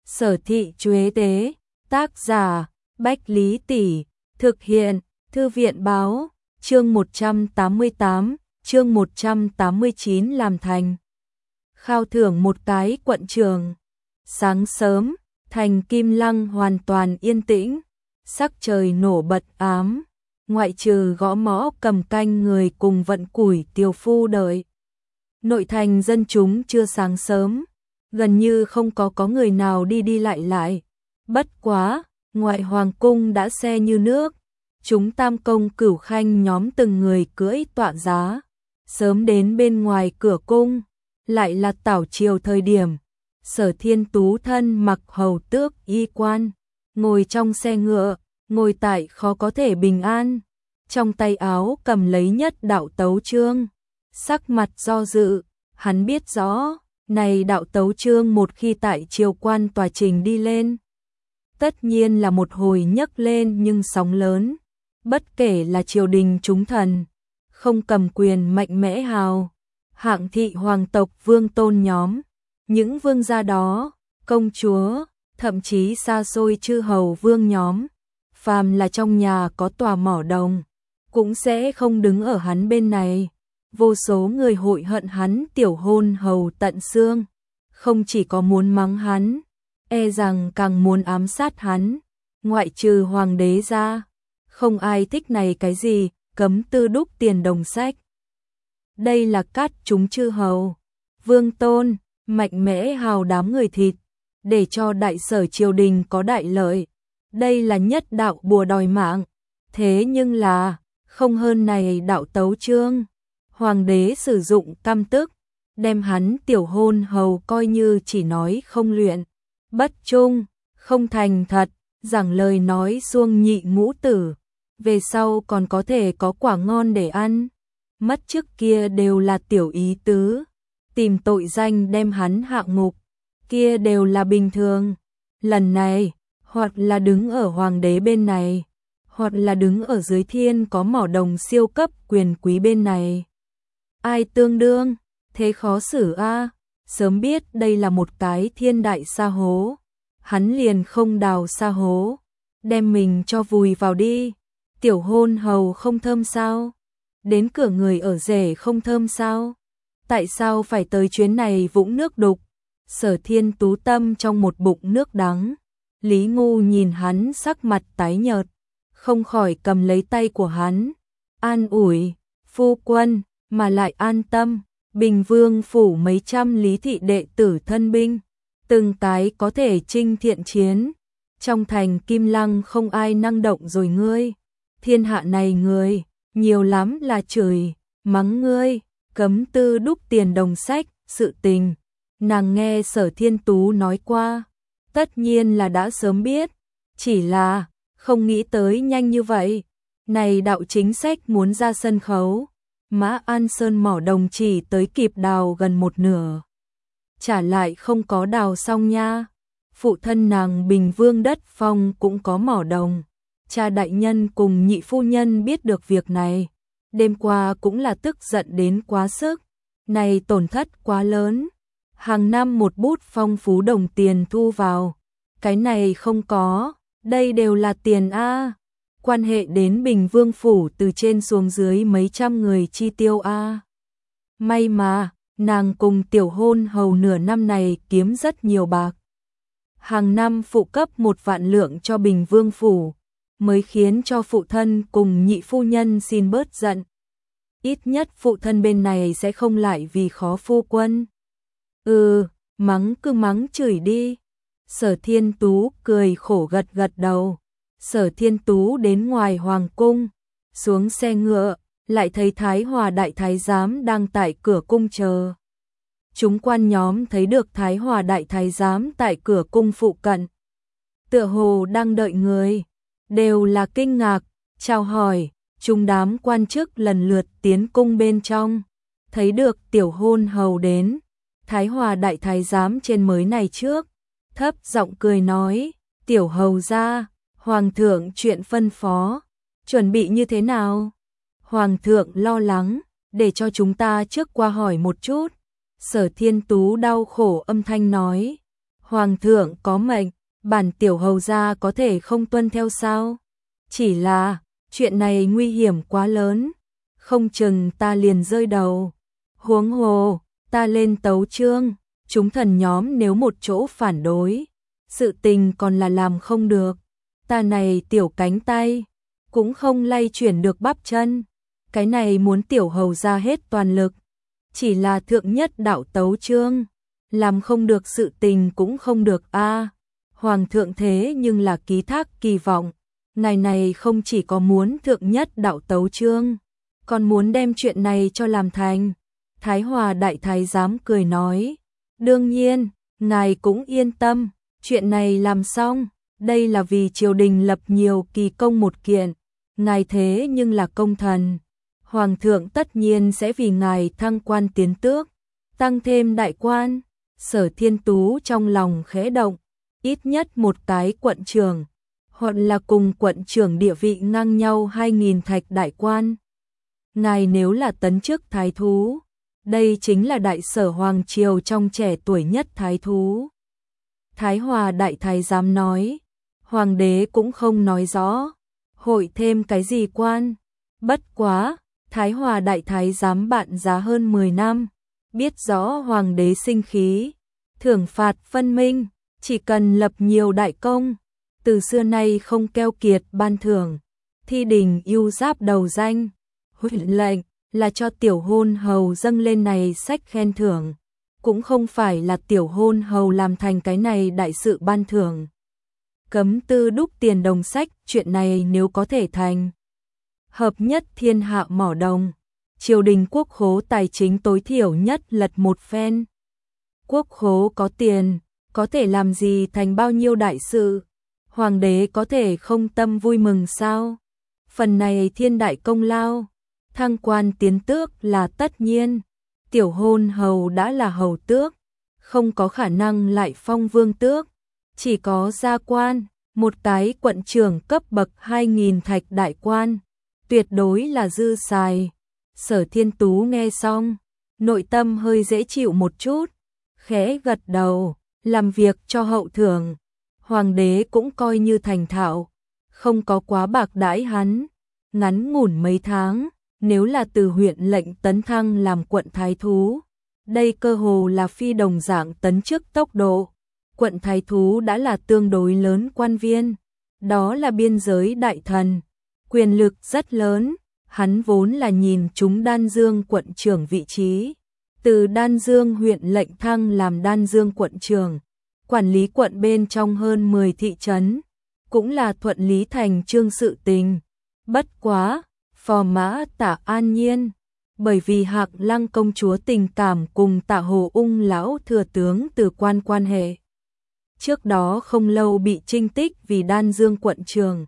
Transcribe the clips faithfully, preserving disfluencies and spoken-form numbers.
Sở Thị Chuế Tế, tác giả Bách Lý Tỷ, thực hiện Thư viện Báo, chương một trăm tám mươi tám, chương một trăm tám mươi chín làm thành. Khao thưởng một cái quận trường. Sáng sớm, thành Kim Lăng hoàn toàn yên tĩnh, sắc trời nổ bật ám, ngoại trừ gõ mõ cầm canh người cùng vận củi tiều phu đợi. Nội thành dân chúng chưa sáng sớm, gần như không có có người nào đi đi lại lại. Bất quá, ngoại hoàng cung đã xe như nước, chúng tam công cửu khanh nhóm từng người cưỡi tọa giá, sớm đến bên ngoài cửa cung, lại là tảo chiều thời điểm. Sở Thiên Tú thân mặc hầu tước y quan, ngồi trong xe ngựa, ngồi tại khó có thể bình an, trong tay áo cầm lấy nhất đạo tấu chương, sắc mặt do dự, hắn biết rõ, này đạo tấu chương một khi tại triều quan tòa trình đi lên, tất nhiên là một hồi nhấc lên nhưng sóng lớn, bất kể là triều đình chúng thần, không cầm quyền mạnh mẽ hào, hạng thị hoàng tộc vương tôn nhóm, những vương gia đó, công chúa, thậm chí xa xôi chư hầu vương nhóm, phàm là trong nhà có tòa mỏ đồng, cũng sẽ không đứng ở hắn bên này. Vô số người hội hận hắn tiểu hôn hầu tận xương, không chỉ có muốn mắng hắn, e rằng càng muốn ám sát hắn, ngoại trừ hoàng đế ra, không ai thích này cái gì, cấm tư đúc tiền đồng sách. Đây là cát chúng chư hầu, vương tôn, mạnh mẽ hào đám người thịt, để cho đại sở triều đình có đại lợi. Đây là nhất đạo bùa đòi mạng, thế nhưng là, không hơn này đạo tấu chương. Hoàng đế sử dụng căm tức, đem hắn tiểu hôn hầu coi như chỉ nói không luyện, bất trung, không thành thật, giảng lời nói xuông nhị ngũ tử, về sau còn có thể có quả ngon để ăn. Mất trước kia đều là tiểu ý tứ, tìm tội danh đem hắn hạ ngục, kia đều là bình thường. Lần này, hoặc là đứng ở hoàng đế bên này, hoặc là đứng ở dưới thiên có mỏ đồng siêu cấp quyền quý bên này. Ai tương đương, thế khó xử a, sớm biết đây là một cái thiên đại sa hố, hắn liền không đào sa hố, đem mình cho vùi vào đi. Tiểu hôn hầu không thơm sao? Đến cửa người ở rể không thơm sao? Tại sao phải tới chuyến này vũng nước đục? Sở Thiên Tú tâm trong một bụng nước đắng, Lý Ngu nhìn hắn sắc mặt tái nhợt, không khỏi cầm lấy tay của hắn, an ủi, phu quân, mà lại an tâm, Bình Vương phủ mấy trăm lý thị đệ tử thân binh, từng cái có thể chinh thiện chiến, trong thành Kim Lăng không ai năng động rồi ngươi, thiên hạ này người, nhiều lắm là chửi, mắng ngươi, cấm tư đúc tiền đồng sách, sự tình, nàng nghe Sở Thiên Tú nói qua, tất nhiên là đã sớm biết, chỉ là, không nghĩ tới nhanh như vậy, này đạo chính sách muốn ra sân khấu. Mã An Sơn mỏ đồng chỉ tới kịp đào gần một nửa. Trả lại không có đào xong nha. Phụ thân nàng Bình Vương đất phong cũng có mỏ đồng. Cha đại nhân cùng nhị phu nhân biết được việc này. Đêm qua cũng là tức giận đến quá sức. Này tổn thất quá lớn. Hàng năm một bút phong phú đồng tiền thu vào. Cái này không có. Đây đều là tiền A. Quan hệ đến Bình Vương phủ từ trên xuống dưới mấy trăm người chi tiêu a. May mà, nàng cùng tiểu hôn hầu nửa năm này kiếm rất nhiều bạc. Hàng năm phụ cấp một vạn lượng cho Bình Vương phủ, mới khiến cho phụ thân cùng nhị phu nhân xin bớt giận. Ít nhất phụ thân bên này sẽ không lại vì khó phu quân. Ừ, mắng cứ mắng chửi đi. Sở Thiên Tú cười khổ gật gật đầu. Sở Thiên Tú đến ngoài hoàng cung, xuống xe ngựa, lại thấy Thái Hòa đại thái giám đang tại cửa cung chờ. Chúng quan nhóm thấy được Thái Hòa đại thái giám tại cửa cung phụ cận, tựa hồ đang đợi người, đều là kinh ngạc, chào hỏi. Chúng đám quan chức lần lượt tiến cung bên trong, thấy được tiểu hôn hầu đến, Thái Hòa đại thái giám trên mới này trước, thấp giọng cười nói, tiểu hầu ra. Hoàng thượng chuyện phân phó, chuẩn bị như thế nào? Hoàng thượng lo lắng, để cho chúng ta trước qua hỏi một chút. Sở Thiên Tú đau khổ âm thanh nói, Hoàng thượng có mệnh, bản tiểu hầu gia có thể không tuân theo sao? Chỉ là, chuyện này nguy hiểm quá lớn, không chừng ta liền rơi đầu. Huống hồ, ta lên tấu chương, chúng thần nhóm nếu một chỗ phản đối, sự tình còn là làm không được. Ta này tiểu cánh tay, cũng không lay chuyển được bắp chân. Cái này muốn tiểu hầu ra hết toàn lực. Chỉ là thượng nhất đạo tấu chương, làm không được sự tình cũng không được a. Hoàng thượng thế nhưng là ký thác kỳ vọng. Này này không chỉ có muốn thượng nhất đạo tấu chương, còn muốn đem chuyện này cho làm thành. Thái Hòa đại thái giám cười nói, đương nhiên, ngài cũng yên tâm, chuyện này làm xong, đây là vì triều đình lập nhiều kỳ công một kiện, ngài thế nhưng là công thần. Hoàng thượng tất nhiên sẽ vì ngài thăng quan tiến tước, tăng thêm đại quan. Sở Thiên Tú trong lòng khẽ động, ít nhất một cái quận trưởng, hoặc là cùng quận trưởng địa vị ngang nhau hai nghìn thạch đại quan. Ngài nếu là tấn chức thái thú, đây chính là đại sở hoàng triều trong trẻ tuổi nhất thái thú. Thái Hòa đại thái giám nói, hoàng đế cũng không nói rõ, hội thêm cái gì quan. Bất quá, Thái Hòa đại thái giám bạn giá hơn mười năm, biết rõ hoàng đế sinh khí, thưởng phạt phân minh, chỉ cần lập nhiều đại công, từ xưa nay không keo kiệt ban thưởng, thi đình ưu giáp đầu danh, huỳnh lệnh là cho tiểu hôn hầu dâng lên này sách khen thưởng, cũng không phải là tiểu hôn hầu làm thành cái này đại sự ban thưởng. Cấm tư đúc tiền đồng sách, chuyện này nếu có thể thành, hợp nhất thiên hạ mỏ đồng, triều đình quốc khố tài chính tối thiểu nhất lật một phen. Quốc khố có tiền, có thể làm gì thành bao nhiêu đại sự, hoàng đế có thể không tâm vui mừng sao? Phần này thiên đại công lao, thăng quan tiến tước là tất nhiên, tiểu hôn hầu đã là hầu tước, không có khả năng lại phong vương tước, chỉ có gia quan, một cái quận trưởng cấp bậc hai nghìn thạch đại quan, tuyệt đối là dư xài. Sở Thiên Tú nghe xong, nội tâm hơi dễ chịu một chút, khẽ gật đầu, làm việc cho hậu thưởng. Hoàng đế cũng coi như thành thạo, không có quá bạc đãi hắn, ngắn ngủn mấy tháng, nếu là từ huyện lệnh tấn thăng làm quận thái thú, đây cơ hồ là phi đồng dạng tấn chức tốc độ. Quận thái thú đã là tương đối lớn quan viên, đó là biên giới đại thần, quyền lực rất lớn, hắn vốn là nhìn chúng Đan Dương quận trưởng vị trí, từ Đan Dương huyện lệnh thăng làm Đan Dương quận trưởng, quản lý quận bên trong hơn mười thị trấn, cũng là thuận lý thành chương sự tình. Bất quá, phò mã Tả An Nhiên, bởi vì Hạc Lăng công chúa tình cảm cùng Tạ Hồ Ung lão thừa tướng từ quan quan hệ, trước đó không lâu bị trinh tích vì Đan Dương quận trưởng,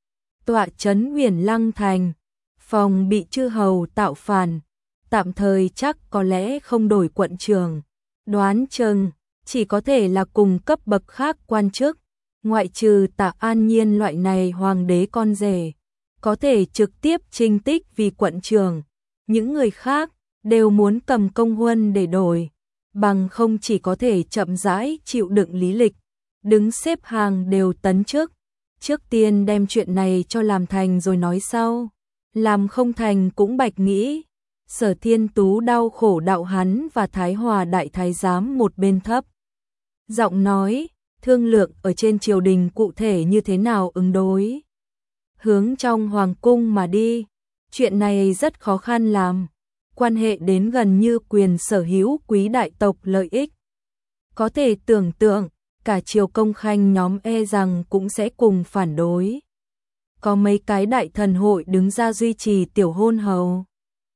tọa trấn Huyền Lăng thành, phòng bị chư hầu tạo phản, tạm thời chắc có lẽ không đổi quận trưởng, đoán chừng chỉ có thể là cùng cấp bậc khác quan chức, ngoại trừ Tạ An Nhiên loại này hoàng đế con rể, có thể trực tiếp trinh tích vì quận trưởng, những người khác đều muốn cầm công huân để đổi, bằng không chỉ có thể chậm rãi chịu đựng lý lịch, đứng xếp hàng đều tấn chức. Trước tiên đem chuyện này cho làm thành rồi nói sau, làm không thành cũng bạch nghĩ. Sở Thiên Tú đau khổ đạo hắn và Thái Hòa đại thái giám một bên thấp giọng nói, thương lượng ở trên triều đình cụ thể như thế nào ứng đối. Hướng trong hoàng cung mà đi, chuyện này rất khó khăn làm, quan hệ đến gần như quyền sở hữu quý đại tộc lợi ích. Có thể tưởng tượng, cả triều công khanh nhóm e rằng cũng sẽ cùng phản đối. Có mấy cái đại thần hội đứng ra duy trì tiểu hôn hầu.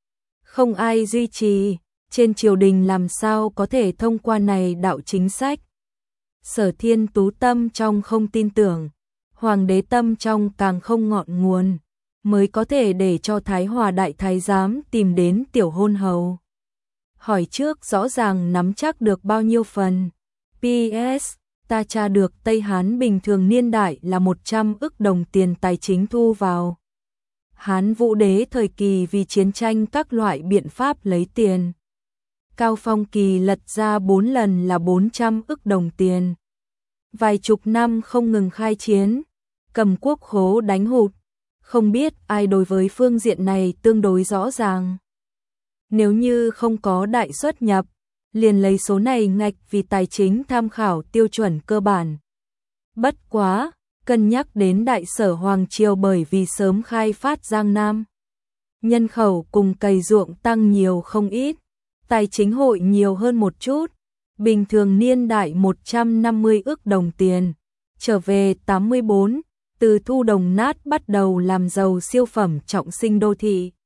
Không ai duy trì, trên triều đình làm sao có thể thông qua này đạo chính sách. Sở Thiên Tú tâm trong không tin tưởng, hoàng đế tâm trong càng không ngọn nguồn, mới có thể để cho Thái Hòa đại thái giám tìm đến tiểu hôn hầu. Hỏi trước rõ ràng nắm chắc được bao nhiêu phần. pê ét ta tra được Tây Hán bình thường niên đại là một trăm ức đồng tiền tài chính thu vào. Hán Vũ đế thời kỳ vì chiến tranh các loại biện pháp lấy tiền. Cao Phong kỳ lật ra bốn lần là bốn trăm ức đồng tiền. vài chục năm không ngừng khai chiến, cầm quốc khố đánh hụt, không biết ai đối với phương diện này tương đối rõ ràng. Nếu như không có đại xuất nhập, liền lấy số này ngạch vì tài chính tham khảo tiêu chuẩn cơ bản. Bất quá, cân nhắc đến đại sở Hoàng Triều bởi vì sớm khai phát Giang Nam. Nhân khẩu cùng cày ruộng tăng nhiều không ít, tài chính hội nhiều hơn một chút, bình thường niên đại một trăm năm mươi ức đồng tiền, trở về tám mươi bốn, từ thu đồng nát bắt đầu làm giàu siêu phẩm trọng sinh đô thị.